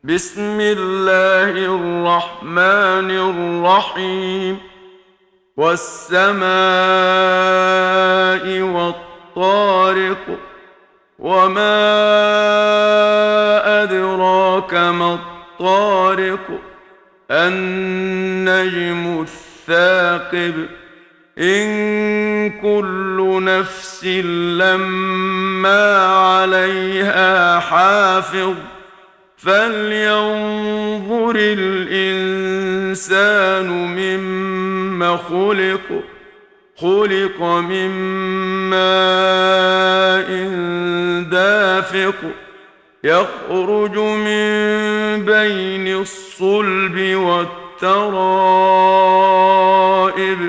بسم الله الرحمن الرحيم. والسماء والطارق، وما أدراك ما الطارق. النجم الثاقب. إن كل نفس لما عليها حافظ. فلينظر الإنسان مما خلق من ماء دافق، يخرج من بين الصلب والترائب،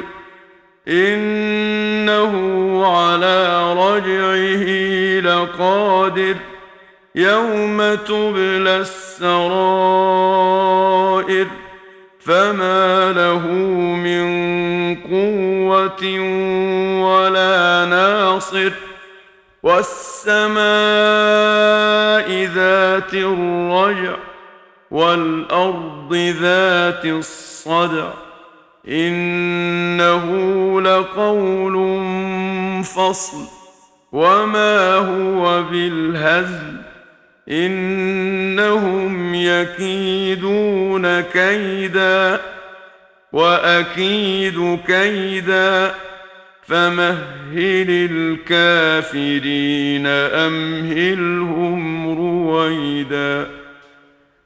إنه على رجعه لقادر، يوم تبلى السرائر، فما له من قوة ولا ناصر. والسماء ذات الرجع، والأرض ذات الصدع، إنه لقول فصل، وما هو بالهزل، إنهم يكيدون كيدا وأكيد كيدا، فمهل الكافرين أمهلهم رويدا.